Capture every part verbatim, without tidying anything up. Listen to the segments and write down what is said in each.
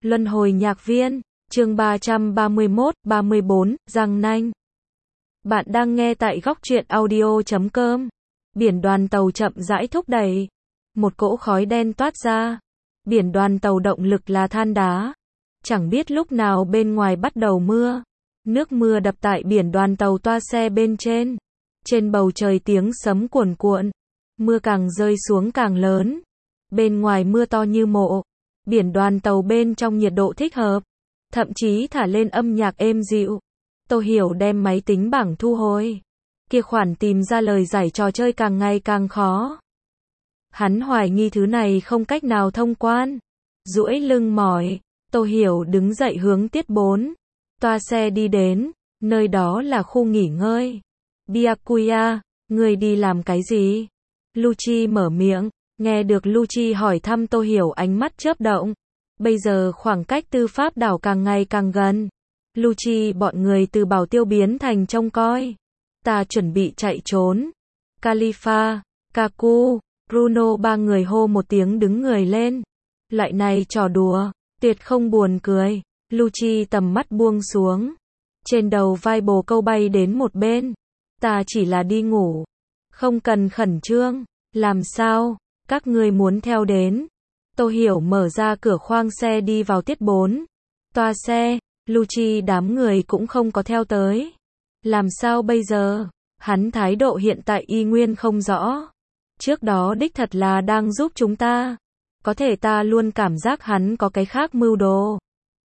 Luân hồi nhạc viên, chương ba trăm ba mươi mốt, ba mươi bốn, răng nanh. Bạn đang nghe tại góc truyện audio chấm com. Biển đoàn tàu chậm rãi thúc đẩy. Một cỗ khói đen toát ra. Biển đoàn tàu động lực là than đá. Chẳng biết lúc nào bên ngoài bắt đầu mưa. Nước mưa đập tại biển đoàn tàu toa xe bên trên. Trên bầu trời tiếng sấm cuồn cuộn. Mưa càng rơi xuống càng lớn. Bên ngoài mưa to như mộ. Biển đoàn tàu bên trong nhiệt độ thích hợp. Thậm chí thả lên âm nhạc êm dịu. Tô Hiểu đem máy tính bảng thu hồi. Kia khoản tìm ra lời giải trò chơi càng ngày càng khó. Hắn hoài nghi thứ này không cách nào thông quan. Duỗi lưng mỏi, Tô Hiểu đứng dậy hướng tiết bốn. Toa xe đi đến, nơi đó là khu nghỉ ngơi. Byakuya, người đi làm cái gì? Lucci mở miệng, nghe được Lucci hỏi thăm Tô Hiểu ánh mắt chớp động. Bây giờ khoảng cách tư pháp đảo càng ngày càng gần. Lucci bọn người từ bảo tiêu biến thành trông coi. Ta chuẩn bị chạy trốn. Khalifa, Kaku, Bruno ba người hô một tiếng đứng người lên. Loại này trò đùa, tuyệt không buồn cười. Lucci tầm mắt buông xuống. Trên đầu vai bồ câu bay đến một bên. Ta chỉ là đi ngủ. Không cần khẩn trương. Làm sao? Các ngươi muốn theo đến. Tô Hiểu mở ra cửa khoang xe đi vào tiết bốn. Toa xe, Lucci đám người cũng không có theo tới. Làm sao bây giờ? Hắn thái độ hiện tại y nguyên không rõ. Trước đó đích thật là đang giúp chúng ta. Có thể ta luôn cảm giác hắn có cái khác mưu đồ.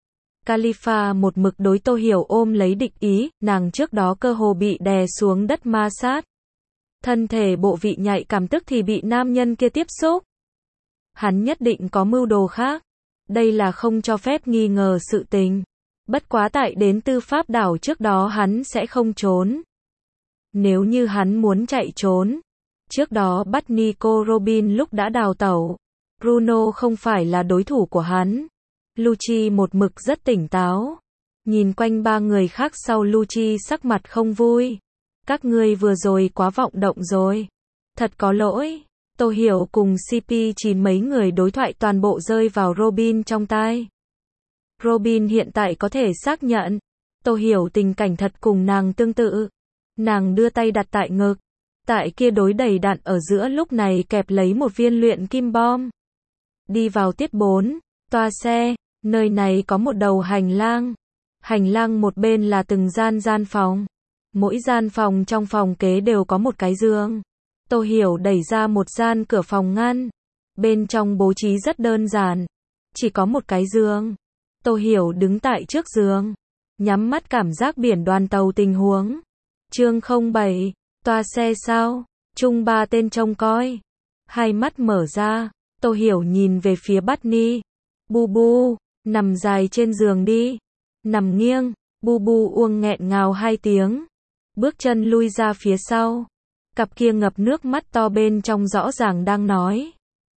Khalifa một mực đối Tô Hiểu ôm lấy địch ý, nàng trước đó cơ hồ bị đè xuống đất ma sát. Thân thể bộ vị nhạy cảm tức thì bị nam nhân kia tiếp xúc. Hắn nhất định có mưu đồ khác. Đây là không cho phép nghi ngờ sự tình. Bất quá tại đến tư pháp đảo trước đó hắn sẽ không trốn. Nếu như hắn muốn chạy trốn. Trước đó bắt Nico Robin lúc đã đào tẩu. Bruno không phải là đối thủ của hắn. Lucci một mực rất tỉnh táo. Nhìn quanh ba người khác sau Lucci sắc mặt không vui. Các ngươi vừa rồi quá vọng động rồi. Thật có lỗi. Tô Hiểu cùng xê pê chín mấy người đối thoại toàn bộ rơi vào Robin trong tai. Robin hiện tại có thể xác nhận. Tô Hiểu tình cảnh thật cùng nàng tương tự. Nàng đưa tay đặt tại ngực. Tại kia đối đầy đạn ở giữa lúc này kẹp lấy một viên luyện kim bom. Đi vào tiết bốn. Toa xe. Nơi này có một đầu hành lang. Hành lang một bên là từng gian gian phòng. Mỗi gian phòng trong phòng kế đều có một cái giường. Tô Hiểu đẩy ra một gian cửa phòng ngăn. Bên trong bố trí rất đơn giản. Chỉ có một cái giường. Tô Hiểu đứng tại trước giường. Nhắm mắt cảm giác biển đoàn tàu tình huống. Chương không bảy. Toa xe sao? Chung ba tên trông coi. Hai mắt mở ra. Tô Hiểu nhìn về phía Barney. Bu bu. Nằm dài trên giường đi. Nằm nghiêng. Bu bu uông nghẹn ngào hai tiếng. Bước chân lui ra phía sau. Cặp kia ngập nước mắt to bên trong rõ ràng đang nói.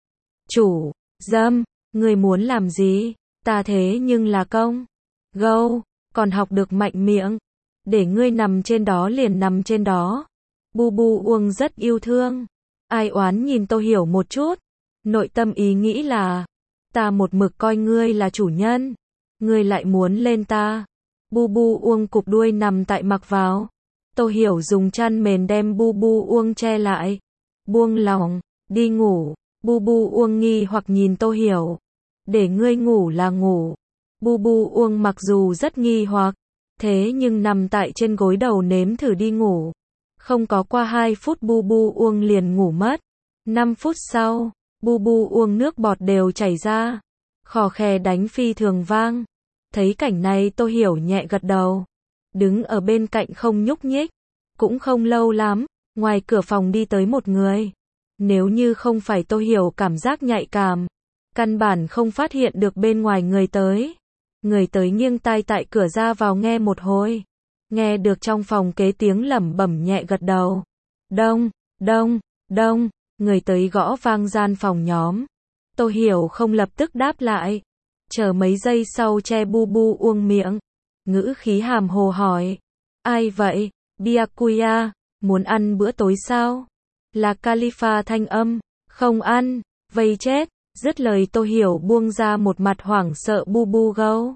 Chủ, dâm, người muốn làm gì? Ta thế nhưng là công. Gâu, còn học được mạnh miệng. Để ngươi nằm trên đó liền nằm trên đó. Bu bu uông rất yêu thương. Ai oán nhìn Tô Hiểu một chút. Nội tâm ý nghĩ là. Ta một mực coi ngươi là chủ nhân. Ngươi lại muốn lên ta. Bu bu uông cụp đuôi nằm tại mặc vào. Tô Hiểu dùng chăn mền đem bu bu uông che lại. Buông lòng, đi ngủ. Bu bu uông nghi hoặc nhìn Tô Hiểu. Để ngươi ngủ là ngủ. Bu bu uông mặc dù rất nghi hoặc. Thế nhưng nằm tại trên gối đầu nếm thử đi ngủ. Không có qua hai phút bu bu uông liền ngủ mất. năm phút sau, bu bu uông nước bọt đều chảy ra. Khò khè đánh phi thường vang. Thấy cảnh này Tô Hiểu nhẹ gật đầu. Đứng ở bên cạnh không nhúc nhích. Cũng không lâu lắm, ngoài cửa phòng đi tới một người. Nếu như không phải Tô Hiểu cảm giác nhạy cảm, căn bản không phát hiện được bên ngoài người tới. Người tới nghiêng tai tại cửa ra vào nghe một hồi. Nghe được trong phòng kế tiếng lẩm bẩm nhẹ gật đầu. Đông, đông, đông, người tới gõ vang gian phòng nhóm. Tô Hiểu không lập tức đáp lại. Chờ mấy giây sau che bu bu uông miệng. Ngữ khí hàm hồ hỏi. Ai vậy? Byakuya, muốn ăn bữa tối sao? Là Khalifa thanh âm. Không ăn, vây chết, Dứt lời Tô Hiểu buông ra một mặt hoảng sợ bu bu gâu.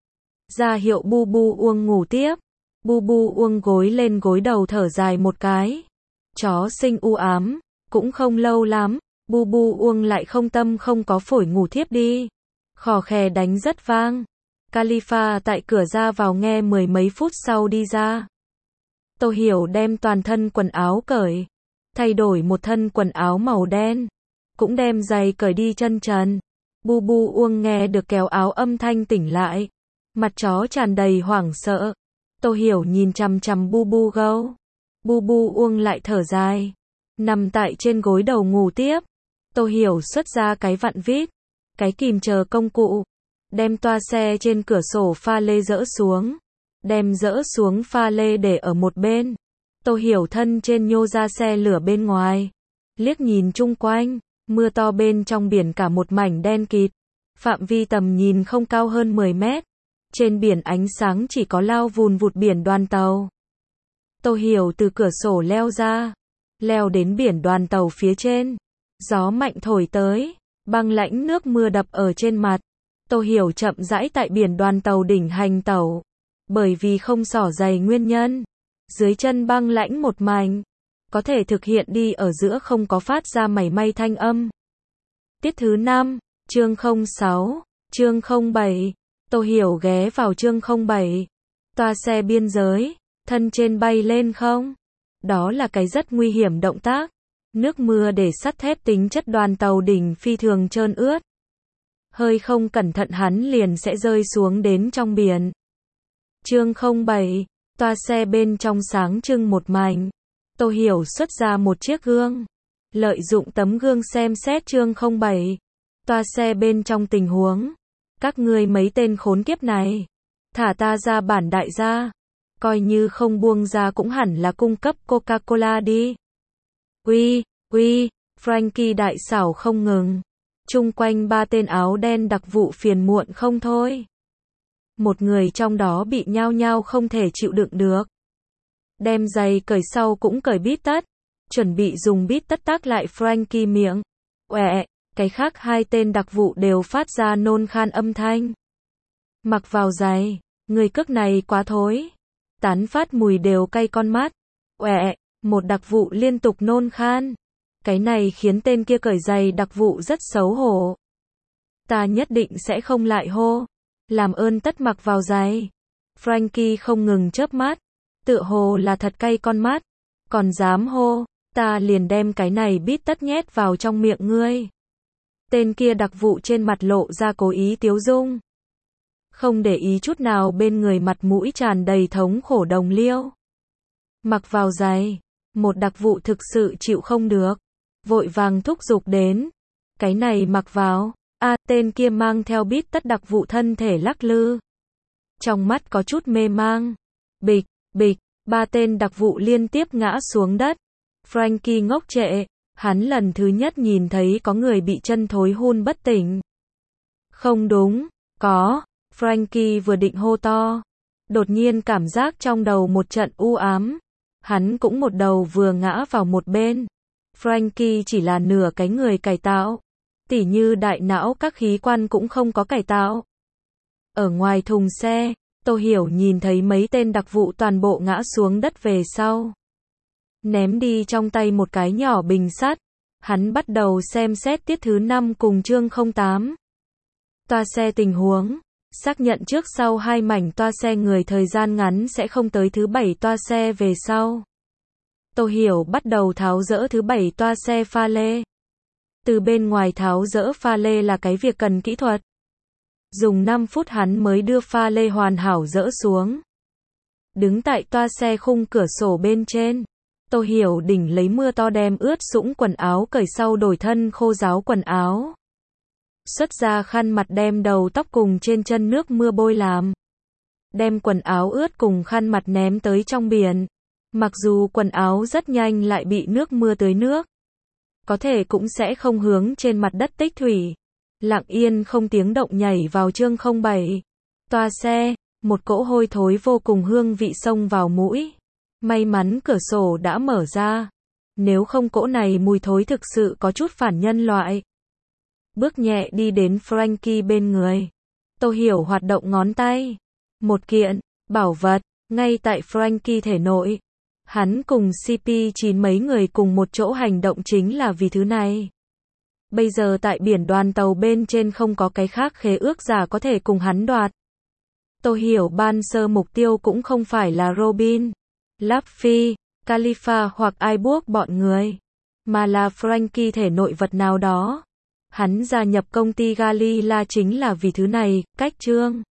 Ra hiệu bu bu uông ngủ tiếp. Bu bu uông gối lên gối đầu thở dài một cái. Chó sinh u ám, cũng không lâu lắm, bu bu uông lại không tâm không có phổi ngủ thiếp đi. Khò khè đánh rất vang. Khalifa tại cửa ra vào nghe mười mấy phút sau đi ra. Tô Hiểu đem toàn thân quần áo cởi, thay đổi một thân quần áo màu đen, cũng đem giày cởi đi chân trần. Bu bu uông nghe được kéo áo âm thanh tỉnh lại, mặt chó tràn đầy hoảng sợ. Tô Hiểu nhìn chằm chằm bu bu gâu. Bu bu uông lại thở dài, nằm tại trên gối đầu ngủ tiếp. Tô Hiểu xuất ra cái vặn vít, cái kìm chờ công cụ, đem toa xe trên cửa sổ pha lê dỡ xuống, đem dỡ xuống pha lê để ở một bên. Tô Hiểu thân trên nhô ra xe lửa bên ngoài, liếc nhìn chung quanh, mưa to bên trong biển cả một mảnh đen kịt, phạm vi tầm nhìn không cao hơn mười mét. Trên biển ánh sáng chỉ có lao vùn vụt biển đoàn tàu. Tô Hiểu từ cửa sổ leo ra, leo đến biển đoàn tàu phía trên. Gió mạnh thổi tới, băng lãnh nước mưa đập ở trên mặt. Tô Hiểu chậm rãi tại biển đoàn tàu đỉnh hành tẩu. Bởi vì không xỏ giày nguyên nhân, dưới chân băng lãnh một mảnh, có thể thực hiện đi ở giữa không có phát ra mảy may thanh âm. Tiết thứ năm, chương không sáu, chương không bảy. Tô Hiểu ghé vào chương không bảy. Toa xe biên giới, thân trên bay lên không. Đó là cái rất nguy hiểm động tác. Nước mưa để sắt thép tính chất đoàn tàu đỉnh phi thường trơn ướt. Hơi không cẩn thận hắn liền sẽ rơi xuống đến trong biển. Chương không bảy, toa xe bên trong sáng trưng một mảnh. Tô Hiểu xuất ra một chiếc gương. Lợi dụng tấm gương xem xét chương không bảy. Toa xe bên trong tình huống. Các ngươi mấy tên khốn kiếp này. Thả ta ra bản đại gia. Coi như không buông ra cũng hẳn là cung cấp Coca-Cola đi. Uy, uy, Frankie đại xảo không ngừng. Chung quanh ba tên áo đen đặc vụ phiền muộn không thôi. Một người trong đó bị nhao nhao không thể chịu đựng được. Đem giày cởi sau cũng cởi bít tất. Chuẩn bị dùng bít tất tác lại Frankie miệng. Uẹ, cái khác hai tên đặc vụ đều phát ra nôn khan âm thanh. Mặc vào giày, người cước này quá thối. Tán phát mùi đều cay con mắt. Uẹ, một đặc vụ liên tục nôn khan. Cái này khiến tên kia cởi giày đặc vụ rất xấu hổ. Ta nhất định sẽ không lại hô. Làm ơn tất mặc vào giày. Frankie không ngừng chớp mắt. Tựa hồ là thật cay con mắt. Còn dám hô, ta liền đem cái này bít tất nhét vào trong miệng ngươi. Tên kia đặc vụ trên mặt lộ ra cố ý tiếu dung. Không để ý chút nào bên người mặt mũi tràn đầy thống khổ đồng liêu. Mặc vào giày. Một đặc vụ thực sự chịu không được. Vội vàng thúc giục đến. Cái này mặc vào. A, à, tên kia mang theo bít tất đặc vụ thân thể lắc lư. Trong mắt có chút mê mang. Bịch, bịch, ba tên đặc vụ liên tiếp ngã xuống đất. Frankie ngốc trệ. Hắn lần thứ nhất nhìn thấy có người bị chân thối hun bất tỉnh. Không đúng, có. Frankie vừa định hô to. Đột nhiên cảm giác trong đầu một trận u ám. Hắn cũng một đầu vừa ngã vào một bên. Frankie chỉ là nửa cái người cải tạo. Tỉ như đại não các khí quan cũng không có cải tạo. Ở ngoài thùng xe, Tô Hiểu nhìn thấy mấy tên đặc vụ toàn bộ ngã xuống đất về sau. Ném đi trong tay một cái nhỏ bình sắt. Hắn bắt đầu xem xét tiết thứ năm cùng chương không tám. Toa xe tình huống. Xác nhận trước sau hai mảnh toa xe người thời gian ngắn sẽ không tới thứ bảy toa xe về sau. Tô Hiểu bắt đầu tháo dỡ thứ bảy toa xe pha lê. Từ bên ngoài tháo dỡ pha lê là cái việc cần kỹ thuật. Dùng năm phút hắn mới đưa pha lê hoàn hảo dỡ xuống. Đứng tại toa xe khung cửa sổ bên trên. Tô Hiểu đỉnh lấy mưa to đem ướt sũng quần áo cởi sau đổi thân khô ráo quần áo. Xuất ra khăn mặt đem đầu tóc cùng trên chân nước mưa bôi làm. Đem quần áo ướt cùng khăn mặt ném tới trong biển. Mặc dù quần áo rất nhanh lại bị nước mưa tưới nước. Có thể cũng sẽ không hướng trên mặt đất tích thủy. Lặng yên không tiếng động nhảy vào chương không bảy. Toa xe, một cỗ hôi thối vô cùng hương vị xông vào mũi. May mắn cửa sổ đã mở ra. Nếu không cỗ này mùi thối thực sự có chút phản nhân loại. bước nhẹ đi đến Frankie bên người. Tô Hiểu hoạt động ngón tay. Một kiện bảo vật ngay tại Frankie thể nội. Hắn cùng xê pê chín mấy người cùng một chỗ hành động chính là vì thứ này. Bây giờ tại biển đoàn tàu bên trên không có cái khác khế ước giả có thể cùng hắn đoạt. Tô Hiểu ban sơ mục tiêu cũng không phải là Robin, Luffy, Khalifa hoặc ai buộc bọn người, mà là Frankie thể nội vật nào đó. Hắn gia nhập công ty Galila chính là vì thứ này, cách chương.